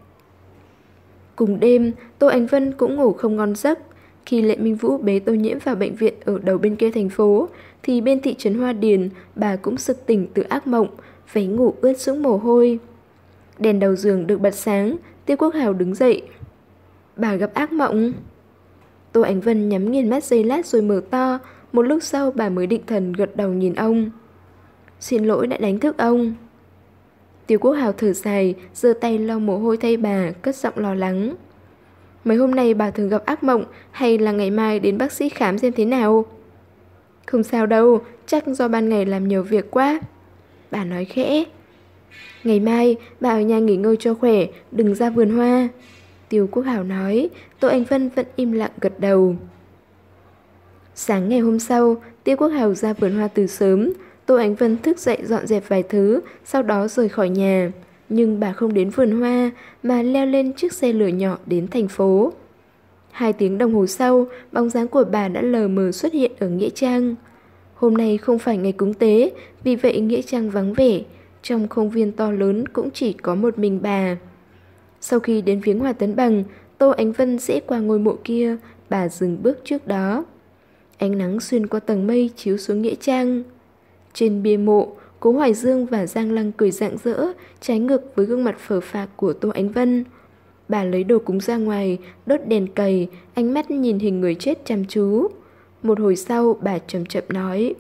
Cùng đêm, Tô Ánh Vân cũng ngủ không ngon giấc. Khi Lệ Minh Vũ bế Tô Nhiễm vào bệnh viện ở đầu bên kia thành phố, thì bên thị trấn Hoa Điền, bà cũng sực tỉnh từ ác mộng, váy ngủ ướt sũng mồ hôi. Đèn đầu giường được bật sáng, Tiêu Quốc Hào đứng dậy. Bà gặp ác mộng. Tô Ánh Vân nhắm nghiền mắt giây lát rồi mở to, một lúc sau bà mới định thần gật đầu nhìn ông. Xin lỗi đã đánh thức ông. Tiêu Quốc Hào thở dài, giơ tay lau mồ hôi thay bà, cất giọng lo lắng. Mấy hôm nay bà thường gặp ác mộng, hay là ngày mai đến bác sĩ khám xem thế nào? Không sao đâu, chắc do ban ngày làm nhiều việc quá. Bà nói khẽ. Ngày mai, bà ở nhà nghỉ ngơi cho khỏe, đừng ra vườn hoa. Tiêu Quốc Hào nói, Tô Ánh Vân vẫn im lặng gật đầu. Sáng ngày hôm sau, Tiêu Quốc Hào ra vườn hoa từ sớm. Tô Ánh Vân thức dậy dọn dẹp vài thứ, sau đó rời khỏi nhà. Nhưng bà không đến vườn hoa, mà leo lên chiếc xe lửa nhỏ đến thành phố. Hai tiếng đồng hồ sau, bóng dáng của bà đã lờ mờ xuất hiện ở Nghĩa Trang. Hôm nay không phải ngày cúng tế, vì vậy Nghĩa Trang vắng vẻ. Trong công viên to lớn cũng chỉ có một mình bà. Sau khi đến viếng Hòa Tấn Bằng, Tô Ánh Vân sẽ qua ngôi mộ kia, bà dừng bước trước đó. Ánh nắng xuyên qua tầng mây chiếu xuống Nghĩa Trang. Trên bia mộ, Cố Hoài Dương và Giang Lăng cười rạng rỡ, trái ngược với gương mặt phờ phạc của Tô Ánh Vân. Bà lấy đồ cúng ra ngoài, đốt đèn cầy, ánh mắt nhìn hình người chết chăm chú. Một hồi sau, bà chậm chậm nói.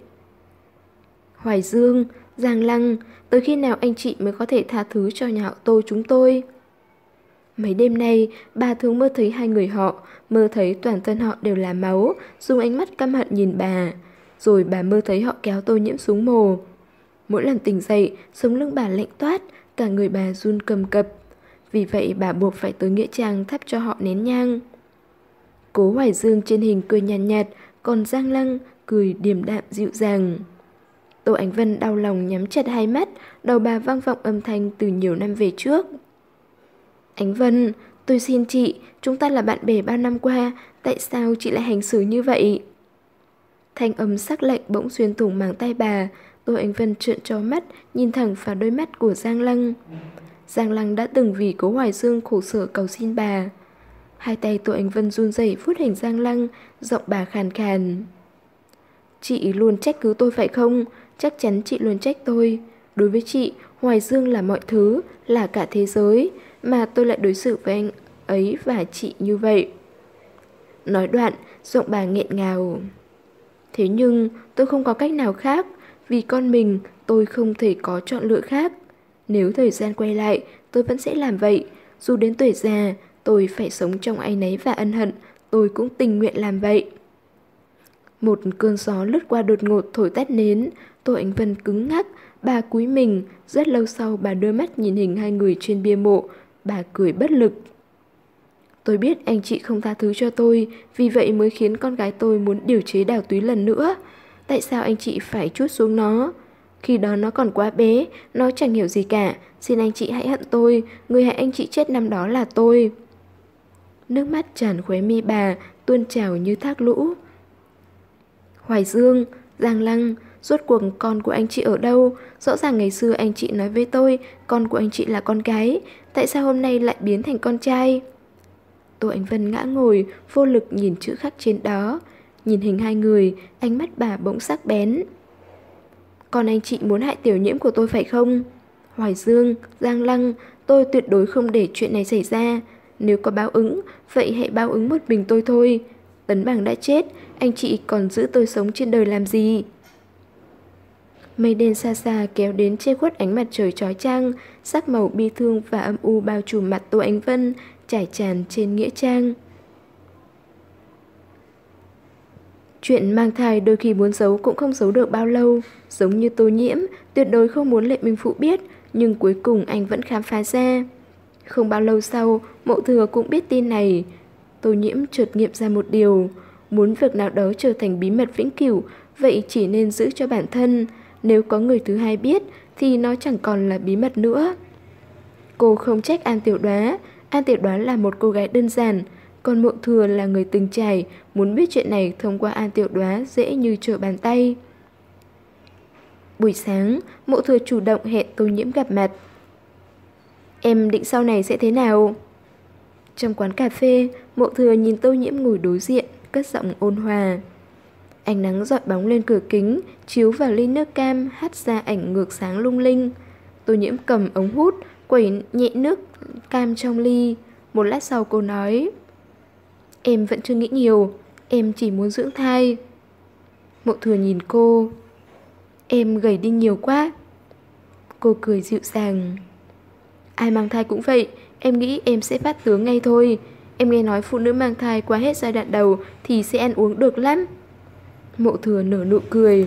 Hoài Dương, Giang Lăng, tới khi nào anh chị mới có thể tha thứ cho nhà họ Tô chúng tôi? Mấy đêm nay, bà thường mơ thấy hai người họ, mơ thấy toàn thân họ đều là máu, dùng ánh mắt căm hận nhìn bà. Rồi bà mơ thấy họ kéo Tô Nhiễm xuống mồ. Mỗi lần tỉnh dậy, sống lưng bà lạnh toát, cả người bà run cầm cập. Vì vậy bà buộc phải tới Nghĩa Trang thắp cho họ nén nhang. Cố Hoài Dương trên hình cười nhàn nhạt, nhạt, còn Giang Lăng cười điềm đạm dịu dàng. Tô Ánh Vân đau lòng nhắm chặt hai mắt, đầu bà vang vọng âm thanh từ nhiều năm về trước. Ánh Vân, Tôi xin chị, chúng ta là bạn bè bao năm qua, tại sao chị lại hành xử như vậy? Thanh âm sắc lạnh bỗng xuyên thủng màng tay bà. Tô Ánh Vân trợn tròn mắt, nhìn thẳng vào đôi mắt của Giang Lăng. Giang Lăng đã từng vì Cố Hoài Dương khổ sở cầu xin bà. Hai tay Tô Ánh Vân run rẩy vuốt hình Giang Lăng, giọng bà khàn khàn. Chị luôn trách cứ tôi phải không? Chắc chắn chị luôn trách tôi. Đối với chị, Hoài Dương là mọi thứ, là cả thế giới, mà tôi lại đối xử với anh ấy và chị như vậy. Nói đoạn, giọng bà nghẹn ngào. Thế nhưng tôi không có cách nào khác. Vì con mình tôi không thể có chọn lựa khác. Nếu thời gian quay lại, tôi vẫn sẽ làm vậy. Dù đến tuổi già, tôi phải sống trong áy náy và ân hận, tôi cũng tình nguyện làm vậy. Một cơn gió lướt qua đột ngột thổi tắt nến. Tô Ánh Vân cứng ngắc, bà cúi mình. Rất lâu sau bà đưa mắt nhìn hình hai người trên bia mộ. Bà cười bất lực. Tôi biết anh chị không tha thứ cho tôi, vì vậy mới khiến con gái tôi muốn điều chế đào túy lần nữa. Tại sao anh chị phải trút xuống nó? Khi đó nó còn quá bé, nó chẳng hiểu gì cả. Xin anh chị hãy hận tôi, người hại anh chị chết năm đó là tôi. Nước mắt tràn khóe mi bà, tuôn trào như thác lũ. Hoài Dương, Giang Lăng, rốt cuộc con của anh chị ở đâu? Rõ ràng ngày xưa anh chị nói với tôi, con của anh chị là con gái. Tại sao hôm nay lại biến thành con trai? Tô Ánh Vân ngã ngồi, vô lực nhìn chữ khắc trên đó. Nhìn hình hai người, ánh mắt bà bỗng sắc bén. Còn anh chị muốn hại tiểu nhiễm của tôi phải không? Hoài Dương, Giang Lăng, tôi tuyệt đối không để chuyện này xảy ra. Nếu có báo ứng, vậy hãy báo ứng một mình tôi thôi. Tấn Bằng đã chết, anh chị còn giữ tôi sống trên đời làm gì? Mây đen xa xa kéo đến che khuất ánh mặt trời chói chang, sắc màu bi thương và âm u bao trùm mặt Tô Ánh Vân, trải tràn trên nghĩa trang. Chuyện mang thai đôi khi muốn giấu cũng không giấu được bao lâu. Giống như Tô Nhiễm, tuyệt đối không muốn Lệ Minh Phụ biết, nhưng cuối cùng anh vẫn khám phá ra. Không bao lâu sau, Mộ Thừa cũng biết tin này. Tô Nhiễm chợt nghiệm ra một điều. Muốn việc nào đó trở thành bí mật vĩnh cửu, vậy chỉ nên giữ cho bản thân. Nếu có người thứ hai biết, thì nó chẳng còn là bí mật nữa. Cô không trách An Tiểu Đoá. An Tiểu Đoá là một cô gái đơn giản, còn Mộ Thừa là người từng trải, muốn biết chuyện này thông qua An Tiểu Đoá dễ như trở bàn tay. Buổi sáng, Mộ Thừa chủ động hẹn Tô Nhiễm gặp mặt. Em định sau này sẽ thế nào? Trong quán cà phê, Mộ Thừa nhìn Tô Nhiễm ngồi đối diện, cất giọng ôn hòa. Ánh nắng dọi bóng lên cửa kính, chiếu vào ly nước cam, hắt ra ảnh ngược sáng lung linh. Tô Nhiễm cầm ống hút, quẩy nhẹ nước cam trong ly. Một lát sau cô nói, em vẫn chưa nghĩ nhiều, em chỉ muốn dưỡng thai. Mộ Thừa nhìn cô, em gầy đi nhiều quá. Cô cười dịu dàng, ai mang thai cũng vậy, em nghĩ em sẽ phát tướng ngay thôi. Em nghe nói phụ nữ mang thai qua hết giai đoạn đầu thì sẽ ăn uống được lắm. Mộ Thừa nở nụ cười.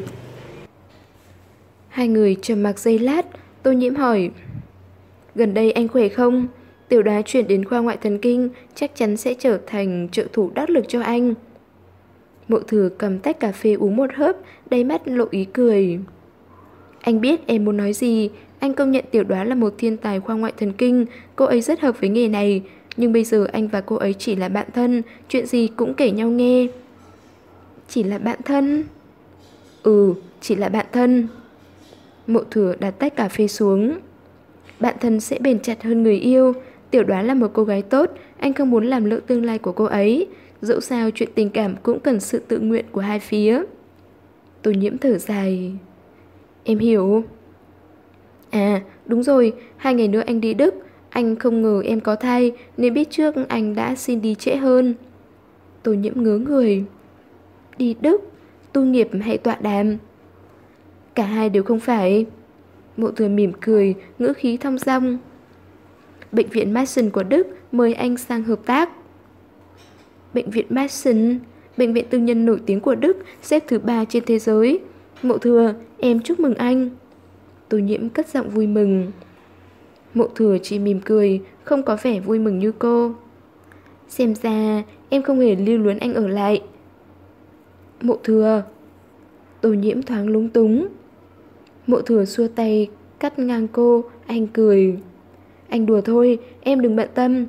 Hai người trầm mặc giây lát. Tô Nhiễm hỏi, gần đây anh khỏe không? Tiểu Đoá chuyển đến khoa ngoại thần kinh, chắc chắn sẽ trở thành trợ thủ đắc lực cho anh. Mộ Thừa cầm tách cà phê uống một hớp, đáy mắt lộ ý cười. Anh biết em muốn nói gì. Anh công nhận Tiểu Đoá là một thiên tài khoa ngoại thần kinh, cô ấy rất hợp với nghề này. Nhưng bây giờ anh và cô ấy chỉ là bạn thân, chuyện gì cũng kể nhau nghe. Chỉ là bạn thân? Ừ, chỉ là bạn thân. Mộ Thừa đặt tách cà phê xuống. Bạn thân sẽ bền chặt hơn người yêu. Tiểu Đoá là một cô gái tốt, anh không muốn làm lỡ tương lai của cô ấy. Dẫu sao chuyện tình cảm cũng cần sự tự nguyện của hai phía. Tô Nhiễm thở dài. Em hiểu. À, đúng rồi, hai ngày nữa anh đi Đức. Anh không ngờ em có thai, nên biết trước anh đã xin đi trễ hơn. Tô Nhiễm ngớ người. Đi Đức? Tu nghiệp hay tọa đàm? Cả hai đều không phải. Mộ Thừa mỉm cười, ngữ khí thong dong. Bệnh viện Madison của Đức mời anh sang hợp tác. Bệnh viện Madison, bệnh viện tư nhân nổi tiếng của Đức, xếp thứ ba trên thế giới. Mộ Thừa, em chúc mừng anh. Tô Nhiễm cất giọng vui mừng. Mộ Thừa chỉ mỉm cười, không có vẻ vui mừng như cô. Xem ra em không hề lưu luyến anh ở lại. Mộ Thừa. Tô Nhiễm thoáng lúng túng. Mộ Thừa xua tay cắt ngang cô, anh cười. Anh đùa thôi, em đừng bận tâm.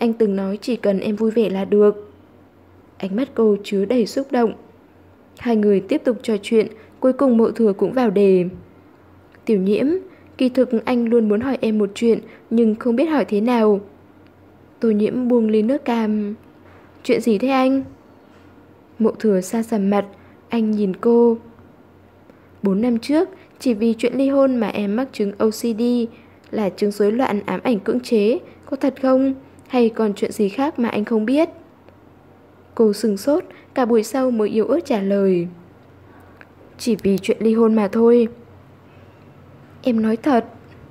anh từng nói chỉ cần em vui vẻ là được. Ánh mắt cô chứa đầy xúc động. Hai người tiếp tục trò chuyện, cuối cùng Mộ Thừa cũng vào đề. Tiểu Nhiễm, kỳ thực anh luôn muốn hỏi em một chuyện, nhưng không biết hỏi thế nào. Tô Nhiễm buông ly nước cam. Chuyện gì thế anh? Mộ Thừa xa sầm mặt, anh nhìn cô. Bốn năm trước, chỉ vì chuyện ly hôn mà em mắc chứng ô xê đê, là chứng rối loạn ám ảnh cưỡng chế, có thật không? Hay còn chuyện gì khác mà anh không biết? Cô sừng sốt, cả buổi sau mới yếu ớt trả lời. Chỉ vì chuyện ly hôn mà thôi. Em nói thật.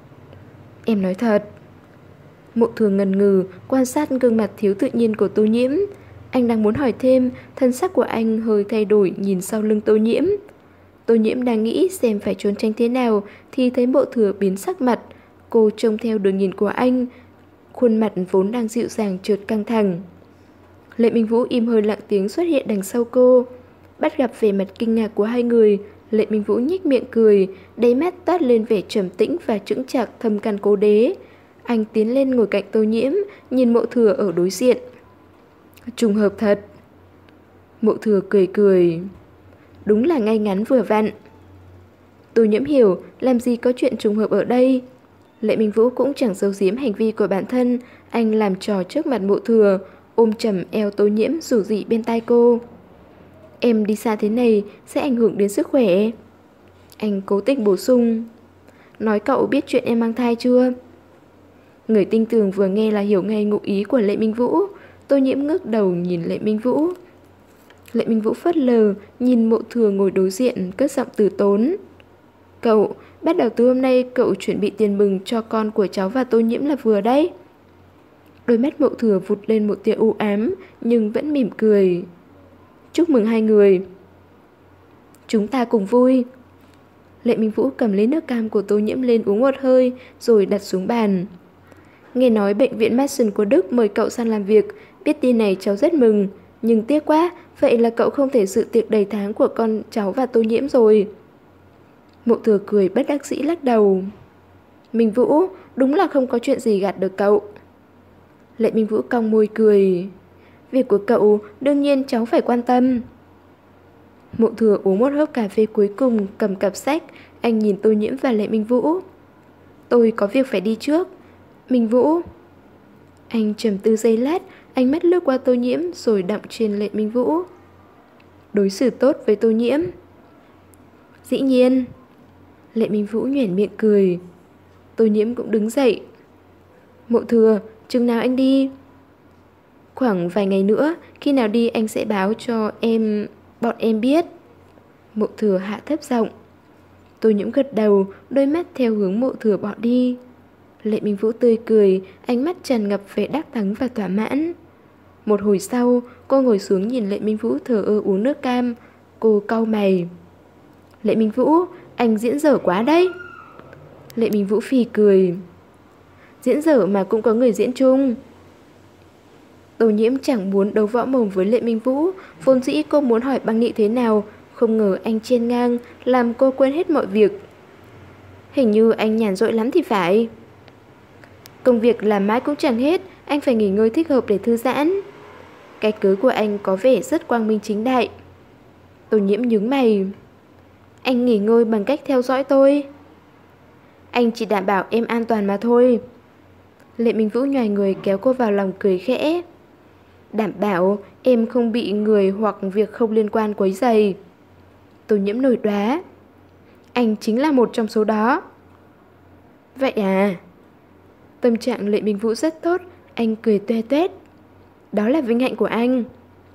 Em nói thật. Mộ Thừa ngần ngừ, quan sát gương mặt thiếu tự nhiên của Tô Nhiễm. Anh đang muốn hỏi thêm, thân sắc của anh hơi thay đổi nhìn sau lưng Tô Nhiễm. Tô Nhiễm đang nghĩ xem phải trốn tránh thế nào thì thấy Mộ Thừa biến sắc mặt. Cô trông theo đường nhìn của anh, khuôn mặt vốn đang dịu dàng chợt căng thẳng. Lệ Minh Vũ im hơi lặng tiếng xuất hiện đằng sau cô. Bắt gặp vẻ mặt kinh ngạc của hai người, Lệ Minh Vũ nhếch miệng cười, đáy mắt toát lên vẻ trầm tĩnh và chững chạc thâm căn cố đế. Anh tiến lên ngồi cạnh Tô Nhiễm, nhìn Mộ Thừa ở đối diện. Trùng hợp thật. Mộ Thừa cười cười. Đúng là ngay ngắn vừa vặn. Tô Nhiễm hiểu, làm gì có chuyện trùng hợp ở đây. Lệ Minh Vũ cũng chẳng giấu giếm hành vi của bản thân, anh làm trò trước mặt Mộ Thừa, ôm chầm eo Tô Nhiễm rủ rỉ bên tai cô. Em đi xa thế này sẽ ảnh hưởng đến sức khỏe. Anh cố tình bổ sung. Nói cậu biết chuyện em mang thai chưa? Người tinh tường vừa nghe là hiểu ngay ngụ ý của Lệ Minh Vũ. Tô Nhiễm ngước đầu nhìn Lệ Minh Vũ. Lệ Minh Vũ phớt lờ, nhìn Mộ Thừa ngồi đối diện, cất giọng từ tốn. Cậu, bắt đầu từ hôm nay cậu chuẩn bị tiền mừng cho con của cháu và Tô Nhiễm là vừa đấy. Đôi mắt Mộ Thừa vụt lên một tia u ám, nhưng vẫn mỉm cười. Chúc mừng hai người. Chúng ta cùng vui. Lệ Minh Vũ cầm lấy nước cam của Tô Nhiễm lên uống một hơi, rồi đặt xuống bàn. Nghe nói bệnh viện Madison của Đức mời cậu sang làm việc, biết tin này cháu rất mừng. Nhưng tiếc quá, vậy là cậu không thể dự tiệc đầy tháng của con cháu và Tô Nhiễm rồi. Mộ Thừa cười bất đắc dĩ lắc đầu. Minh Vũ, đúng là không có chuyện gì gạt được cậu. Lệ Minh Vũ cong môi cười. Việc của cậu đương nhiên cháu phải quan tâm. Mộ Thừa uống một hớp cà phê cuối cùng, cầm cặp sách. Anh nhìn Tô Nhiễm và Lệ Minh Vũ. Tôi có việc phải đi trước. Minh Vũ. Anh trầm tư giây lát, ánh mắt lướt qua Tô Nhiễm rồi đọng trên Lệ Minh Vũ. Đối xử tốt với Tô Nhiễm. Dĩ nhiên. Lệ Minh Vũ nhoẻn miệng cười. Tô Nhiễm cũng đứng dậy. Mộ Thừa, chừng nào anh đi? Khoảng vài ngày nữa, khi nào đi anh sẽ báo cho em, bọn em biết. Mộ Thừa hạ thấp giọng. Tô Nhiễm gật đầu, đôi mắt theo hướng Mộ Thừa bỏ đi. Lệ Minh Vũ tươi cười, ánh mắt tràn ngập vẻ đắc thắng và thỏa mãn. Một hồi sau, cô ngồi xuống nhìn Lệ Minh Vũ thờ ơ uống nước cam. Cô cau mày. Lệ Minh Vũ, anh diễn dở quá đấy. Lệ Minh Vũ phì cười. Diễn dở mà cũng có người diễn chung. Tô Nhiễm chẳng muốn đấu võ mồm với Lệ Minh Vũ. Vốn dĩ cô muốn hỏi băng nghị thế nào, không ngờ anh chen ngang, làm cô quên hết mọi việc. Hình như anh nhàn rỗi lắm thì phải. Công việc làm mãi cũng chẳng hết, anh phải nghỉ ngơi thích hợp để thư giãn. Cái cớ của anh có vẻ rất quang minh chính đại. Tô Nhiễm nhướng mày. Anh nghỉ ngơi bằng cách theo dõi tôi. Anh chỉ đảm bảo em an toàn mà thôi. Lệ Minh Vũ nhòi người kéo cô vào lòng cười khẽ. Đảm bảo em không bị người hoặc việc không liên quan quấy rầy. Tô Nhiễm nổi đoá. Anh chính là một trong số đó. Vậy à? Tâm trạng Lệ Minh Vũ rất tốt. Anh cười toe toét. Đó là vinh hạnh của anh.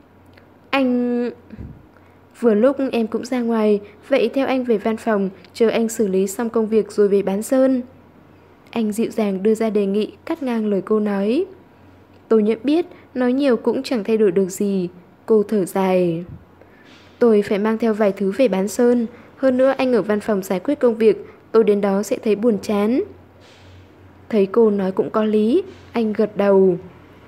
Anh... Vừa lúc em cũng ra ngoài, vậy theo anh về văn phòng, chờ anh xử lý xong công việc rồi về bán sơn. Anh dịu dàng đưa ra đề nghị, cắt ngang lời cô nói. Tô Nhiễm biết, nói nhiều cũng chẳng thay đổi được gì. Cô thở dài. Tôi phải mang theo vài thứ về bán sơn. Hơn nữa anh ở văn phòng giải quyết công việc, tôi đến đó sẽ thấy buồn chán. Thấy cô nói cũng có lý, anh gật đầu.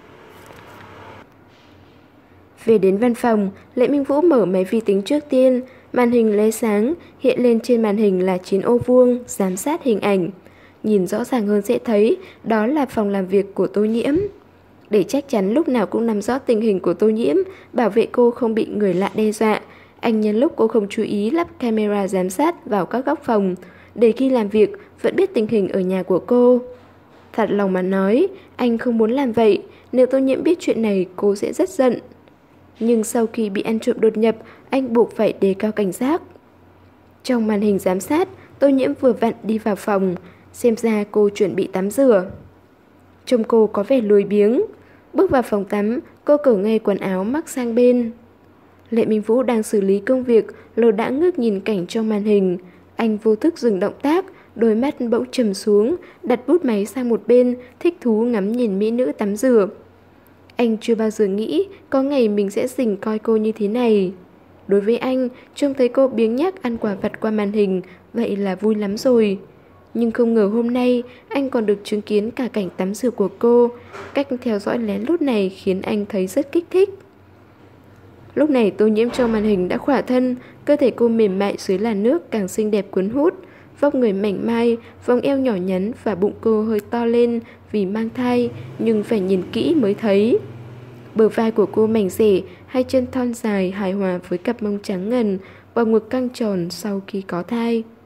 Về đến văn phòng, Lệ Minh Vũ mở máy vi tính trước tiên. Màn hình lóe sáng, hiện lên trên màn hình là chín ô vuông, giám sát hình ảnh. Nhìn rõ ràng hơn sẽ thấy, đó là phòng làm việc của Tô Nhiễm. Để chắc chắn lúc nào cũng nắm rõ tình hình của Tô Nhiễm, bảo vệ cô không bị người lạ đe dọa, anh nhân lúc cô không chú ý lắp camera giám sát vào các góc phòng, để khi làm việc vẫn biết tình hình ở nhà của cô. Thật lòng mà nói, anh không muốn làm vậy, nếu Tô Nhiễm biết chuyện này cô sẽ rất giận. Nhưng sau khi bị ăn trộm đột nhập, anh buộc phải đề cao cảnh giác. Trong màn hình giám sát, Tô Nhiễm vừa vặn đi vào phòng, xem ra cô chuẩn bị tắm rửa. Trông cô có vẻ lười biếng. Bước vào phòng tắm, cô cởi ngay quần áo mắc sang bên. Lệ Minh Vũ đang xử lý công việc, lờ đã ngước nhìn cảnh trong màn hình. Anh vô thức dừng động tác, đôi mắt bỗng trầm xuống, đặt bút máy sang một bên, thích thú ngắm nhìn mỹ nữ tắm rửa. Anh chưa bao giờ nghĩ có ngày mình sẽ rình coi cô như thế này. Đối với anh, trông thấy cô biếng nhác ăn quả vặt qua màn hình, vậy là vui lắm rồi. Nhưng không ngờ hôm nay, anh còn được chứng kiến cả cảnh tắm rửa của cô. Cách theo dõi lén lút này khiến anh thấy rất kích thích. Lúc này Tô Nhiễm trong màn hình đã khỏa thân, cơ thể cô mềm mại dưới làn nước càng xinh đẹp cuốn hút. Vóc người mảnh mai, vòng eo nhỏ nhắn và bụng cô hơi to lên vì mang thai, nhưng phải nhìn kỹ mới thấy. Bờ vai của cô mảnh rẻ, hai chân thon dài hài hòa với cặp mông trắng ngần, bầu ngực căng tròn sau khi có thai.